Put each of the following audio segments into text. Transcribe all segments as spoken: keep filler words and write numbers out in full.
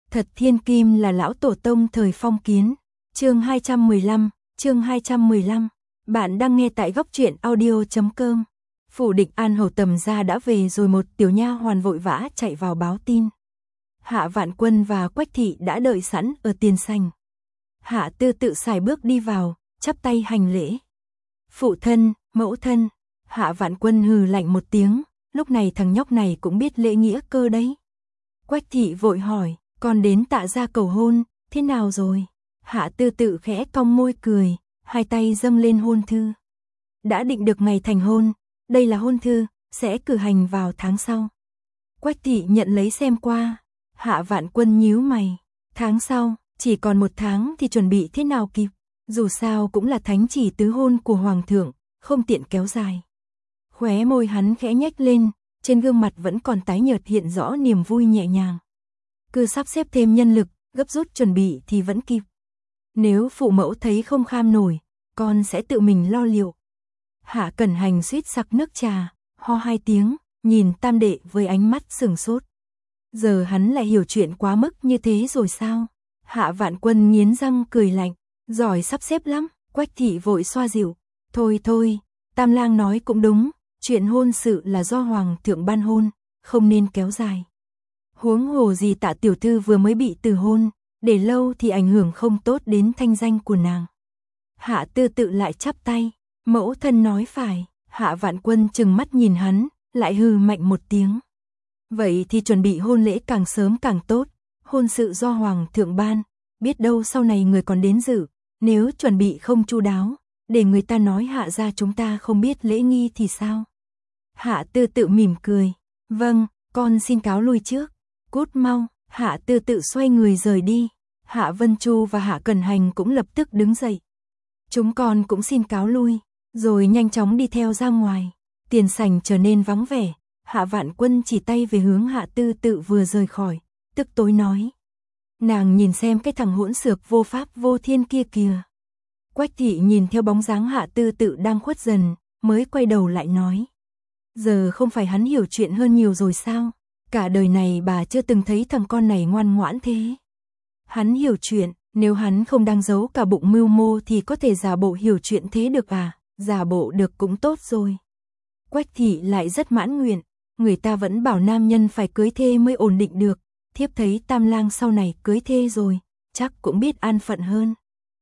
Thật thiên kim là lão tổ tông thời phong kiến. Chương hai trăm mười lăm, chương hai trăm mười lăm. Bạn đang nghe tại góc truyện audio chấm com. Phủ Định An hầu Tầm gia đã về rồi, một tiểu nha hoàn vội vã chạy vào báo tin. Hạ Vạn Quân và Quách thị đã đợi sẵn ở tiền sảnh. Hạ Tư Tự sải bước đi vào, chắp tay hành lễ. Phụ thân, mẫu thân. Hạ Vạn Quân hừ lạnh một tiếng, lúc này thằng nhóc này cũng biết lễ nghĩa cơ đấy. Quách thị vội hỏi, con đến Tạ gia cầu hôn, thế nào rồi? Hạ Tư Tự khẽ cong môi cười, hai tay dâng lên hôn thư. Đã định được ngày thành hôn, đây là hôn thư, sẽ cử hành vào tháng sau. Quách thị nhận lấy xem qua. Hạ Vạn Quân nhíu mày, tháng sau, chỉ còn một tháng thì chuẩn bị thế nào kịp, dù sao cũng là thánh chỉ tứ hôn của hoàng thượng, không tiện kéo dài. Khóe môi hắn khẽ nhếch lên, trên gương mặt vẫn còn tái nhợt hiện rõ niềm vui nhẹ nhàng. Cứ sắp xếp thêm nhân lực, gấp rút chuẩn bị thì vẫn kịp. Nếu phụ mẫu thấy không kham nổi, con sẽ tự mình lo liệu. Hạ Cẩn Hành suýt sặc nước trà, ho hai tiếng, nhìn tam đệ với ánh mắt sửng sốt. Giờ hắn lại hiểu chuyện quá mức như thế rồi sao? Hạ Vạn Quân nghiến răng cười lạnh, giỏi sắp xếp lắm. Quách thị vội xoa dịu, thôi thôi, Tam lang nói cũng đúng, chuyện hôn sự là do hoàng thượng ban hôn, không nên kéo dài. Huống hồ gì Tạ tiểu thư vừa mới bị từ hôn, để lâu thì ảnh hưởng không tốt đến thanh danh của nàng. Hạ Tư Tự lại chắp tay, mẫu thân nói phải. Hạ Vạn Quân trừng mắt nhìn hắn, lại hừ mạnh một tiếng. Vậy thì chuẩn bị hôn lễ càng sớm càng tốt, hôn sự do hoàng thượng ban, biết đâu sau này người còn đến dự, nếu chuẩn bị không chu đáo, để người ta nói Hạ gia chúng ta không biết lễ nghi thì sao? Hạ Tư Tự mỉm cười, vâng, con xin cáo lui trước. Cút mau. Hạ Tư Tự xoay người rời đi. Hạ Vân Chu và Hạ Cẩn Hành cũng lập tức đứng dậy. Chúng con cũng xin cáo lui, rồi nhanh chóng đi theo ra ngoài. Tiền sảnh trở nên vắng vẻ. Hạ Vạn Quân chỉ tay về hướng Hạ Tư Tự vừa rời khỏi, tức tối nói. Nàng nhìn xem cái thằng hỗn xược vô pháp vô thiên kia kìa. Quách thị nhìn theo bóng dáng Hạ Tư Tự đang khuất dần, mới quay đầu lại nói. Giờ không phải hắn hiểu chuyện hơn nhiều rồi sao? Cả đời này bà chưa từng thấy thằng con này ngoan ngoãn thế. Hắn hiểu chuyện, nếu hắn không đang giấu cả bụng mưu mô thì có thể giả bộ hiểu chuyện thế được à? Giả bộ được cũng tốt rồi. Quách thị lại rất mãn nguyện, người ta vẫn bảo nam nhân phải cưới thê mới ổn định được, thiếp thấy Tam lang sau này cưới thê rồi, chắc cũng biết an phận hơn.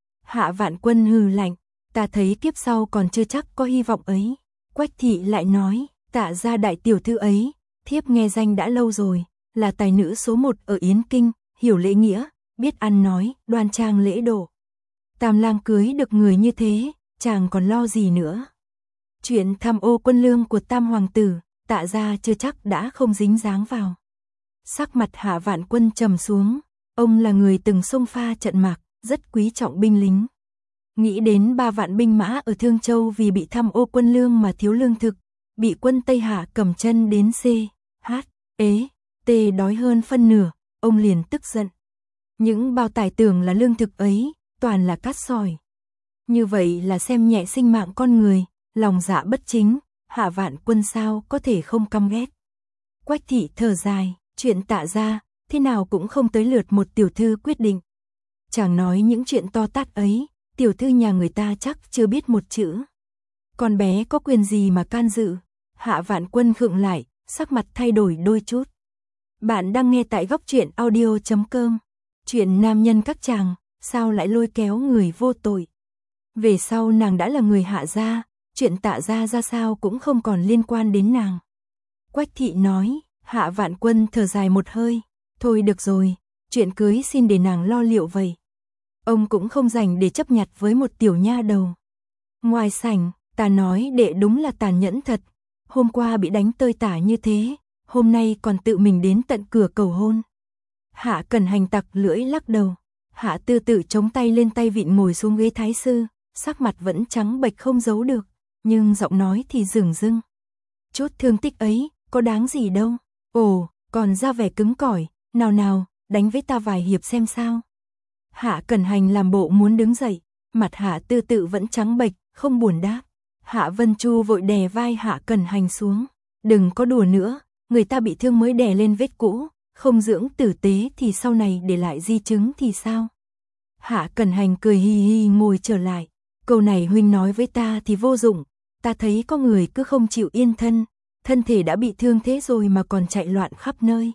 Hạ Vạn Quân hừ lạnh, ta thấy kiếp sau còn chưa chắc có hy vọng ấy. Quách thị lại nói, Tạ gia đại tiểu thư ấy, thiếp nghe danh đã lâu rồi, là tài nữ số một ở Yến Kinh, hiểu lễ nghĩa, biết ăn nói, đoan trang lễ độ. Tam lang cưới được người như thế, chàng còn lo gì nữa. Chuyện tham ô quân lương của Tam hoàng tử, Tạ gia chưa chắc đã không dính dáng vào. Sắc mặt Hạ Vạn Quân trầm xuống, ông là người từng xông pha trận mạc, rất quý trọng binh lính. Nghĩ đến ba vạn binh mã ở Thương Châu vì bị tham ô quân lương mà thiếu lương thực, bị quân Tây Hạ cầm chân đến C, H, ế, T đói hơn phân nửa, ông liền tức giận. Những bao tải tưởng là lương thực ấy, toàn là cát sỏi. Như vậy là xem nhẹ sinh mạng con người, lòng dạ bất chính, Hạ Vạn Quân sao có thể không căm ghét. Quách thị thở dài, chuyện Tạ gia, thế nào cũng không tới lượt một tiểu thư quyết định. Chàng nói những chuyện to tát ấy, tiểu thư nhà người ta chắc chưa biết một chữ. Con bé có quyền gì mà can dự? Hạ Vạn Quân khựng lại, sắc mặt thay đổi đôi chút. Bạn đang nghe tại góc truyện audio chấm com. Chuyện nam nhân các chàng, sao lại lôi kéo người vô tội? Về sau nàng đã là người Hạ gia, chuyện Tạ gia ra sao cũng không còn liên quan đến nàng. Quách thị nói. Hạ Vạn Quân thở dài một hơi, thôi được rồi, chuyện cưới xin để nàng lo liệu vậy. Ông cũng không rảnh để chấp nhặt với một tiểu nha đầu. Ngoài sảnh, ta nói đệ đúng là tàn nhẫn thật, hôm qua bị đánh tơi tả như thế, hôm nay còn tự mình đến tận cửa cầu hôn. Hạ Cẩn Hành tặc lưỡi lắc đầu, Hạ Tư Tự chống tay lên tay vịn ngồi xuống ghế thái sư, sắc mặt vẫn trắng bệch không giấu được, nhưng giọng nói thì dửng dưng. Chút thương tích ấy, có đáng gì đâu. Ồ, còn ra vẻ cứng cỏi, nào nào, đánh với ta vài hiệp xem sao. Hạ Cẩn Hành làm bộ muốn đứng dậy, mặt Hạ Tư Tự vẫn trắng bệch, không buồn đáp. Hạ Vân Chu vội đè vai Hạ Cẩn Hành xuống. Đừng có đùa nữa, người ta bị thương mới đè lên vết cũ, không dưỡng tử tế thì sau này để lại di chứng thì sao? Hạ Cẩn Hành cười hi hi ngồi trở lại, câu này huynh nói với ta thì vô dụng, ta thấy có người cứ không chịu yên thân, thân thể đã bị thương thế rồi mà còn chạy loạn khắp nơi.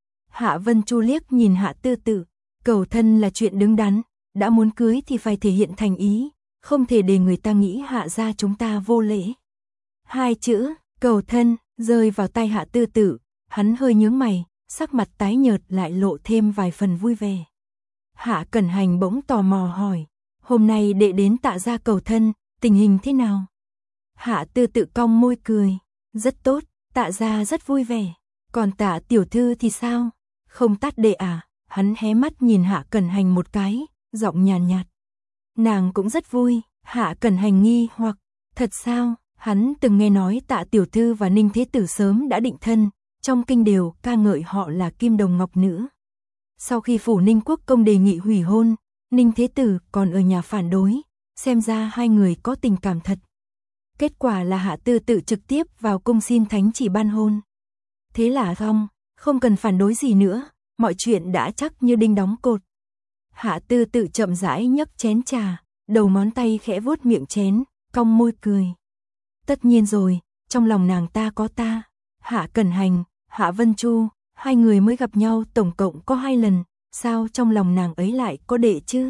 Hạ Vân Chu liếc nhìn Hạ Tư Tự, cầu thân là chuyện đứng đắn, đã muốn cưới thì phải thể hiện thành ý, không thể để người ta nghĩ Hạ gia chúng ta vô lễ. Hai chữ, cầu thân, rơi vào tay Hạ Tư Tự, hắn hơi nhướng mày, sắc mặt tái nhợt lại lộ thêm vài phần vui vẻ. Hạ Cẩn Hành bỗng tò mò hỏi, hôm nay đệ đến Tạ gia cầu thân, tình hình thế nào? Hạ Tư Tự cong môi cười, rất tốt, Tạ gia rất vui vẻ, còn Tạ tiểu thư thì sao? Không tát đệ à? Hắn hé mắt nhìn Hạ Cẩn Hành một cái, giọng nhàn nhạt, nhạt. Nàng cũng rất vui. Hạ Cẩn Hành nghi hoặc, thật sao? Hắn từng nghe nói Tạ tiểu thư và Ninh Thế Tử sớm đã định thân, trong kinh đều ca ngợi họ là kim đồng ngọc nữ. Sau khi phủ Ninh Quốc công đề nghị hủy hôn, Ninh Thế Tử còn ở nhà phản đối, xem ra hai người có tình cảm thật. Kết quả là Hạ Tư Tự trực tiếp vào cung xin thánh chỉ ban hôn. Thế là xong, không cần phản đối gì nữa, mọi chuyện đã chắc như đinh đóng cột. Hạ Tư Tự chậm rãi nhấc chén trà, đầu ngón tay khẽ vuốt miệng chén, cong môi cười. Tất nhiên rồi, trong lòng nàng ta có ta. Hạ Cẩn Hành, Hạ Vân Chu, hai người mới gặp nhau tổng cộng có hai lần, sao trong lòng nàng ấy lại có đệ chứ?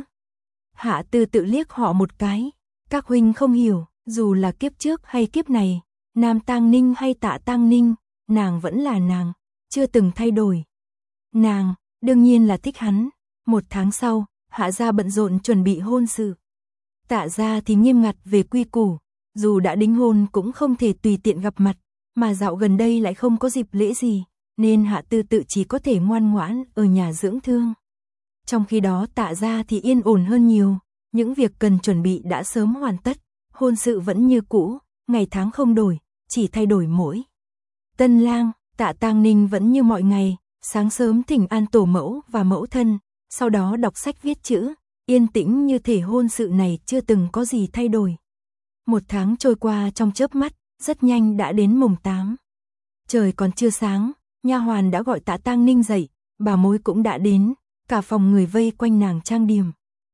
Hạ Tư Tự liếc họ một cái, các huynh không hiểu, dù là kiếp trước hay kiếp này, Nam Tang Ninh hay Tạ Tang Ninh, nàng vẫn là nàng, chưa từng thay đổi. Nàng, đương nhiên là thích hắn. Một tháng sau, Hạ gia bận rộn chuẩn bị hôn sự. Tạ gia thì nghiêm ngặt về quy củ, dù đã đính hôn cũng không thể tùy tiện gặp mặt, mà dạo gần đây lại không có dịp lễ gì, nên Hạ Tư Tự chỉ có thể ngoan ngoãn ở nhà dưỡng thương. Trong khi đó Tạ gia thì yên ổn hơn nhiều, những việc cần chuẩn bị đã sớm hoàn tất, hôn sự vẫn như cũ, ngày tháng không đổi, chỉ thay đổi mỗi tân lang. Tạ Tang Ninh vẫn như mọi ngày, sáng sớm thỉnh an tổ mẫu và mẫu thân, sau đó đọc sách viết chữ, yên tĩnh như thể hôn sự này chưa từng có gì thay đổi. Một tháng trôi qua trong chớp mắt, rất nhanh đã đến mùng tám. Trời còn chưa sáng, nha hoàn đã gọi Tạ Tang Ninh dậy, bà mối cũng đã đến, cả phòng người vây quanh nàng trang điểm.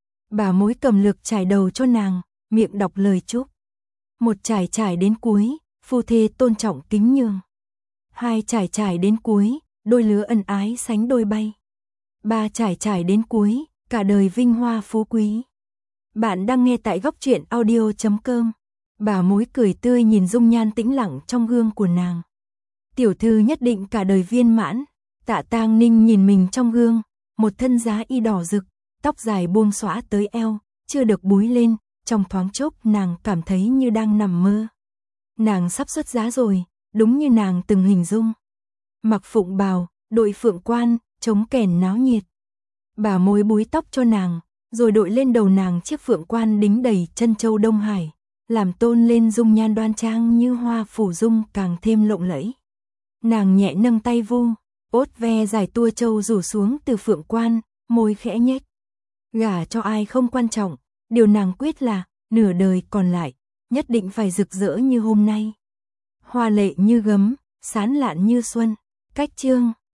Bà mối cầm lược trải đầu cho nàng, miệng đọc lời chúc. Một trải trải đến cuối, phu thê tôn trọng kính nhường. Hai trải trải đến cuối, đôi lứa ân ái sánh đôi bay. Ba trải trải đến cuối, cả đời vinh hoa phú quý. Bạn đang nghe tại góc truyện audio chấm com. Bà mối cười tươi nhìn dung nhan tĩnh lặng trong gương của nàng. Tiểu thư nhất định cả đời viên mãn. Tạ Tang Ninh nhìn mình trong gương, một thân giá y đỏ rực, tóc dài buông xõa tới eo, chưa được búi lên, trong thoáng chốc nàng cảm thấy như đang nằm mơ. Nàng sắp xuất giá rồi, đúng như nàng từng hình dung. Mặc phụng bào, đội phượng quan, trống kèn náo nhiệt. Bà mối búi tóc cho nàng, rồi đội lên đầu nàng chiếc phượng quan đính đầy chân châu Đông Hải, làm tôn lên dung nhan đoan trang như hoa phủ dung càng thêm lộng lẫy. Nàng nhẹ nâng tay vu, ốt ve dài tua châu rủ xuống từ phượng quan, môi khẽ nhếch. Gả cho ai không quan trọng, điều nàng quyết là nửa đời còn lại nhất định phải rực rỡ như hôm nay. Hoa lệ như gấm, sán lạn như xuân. Cách chương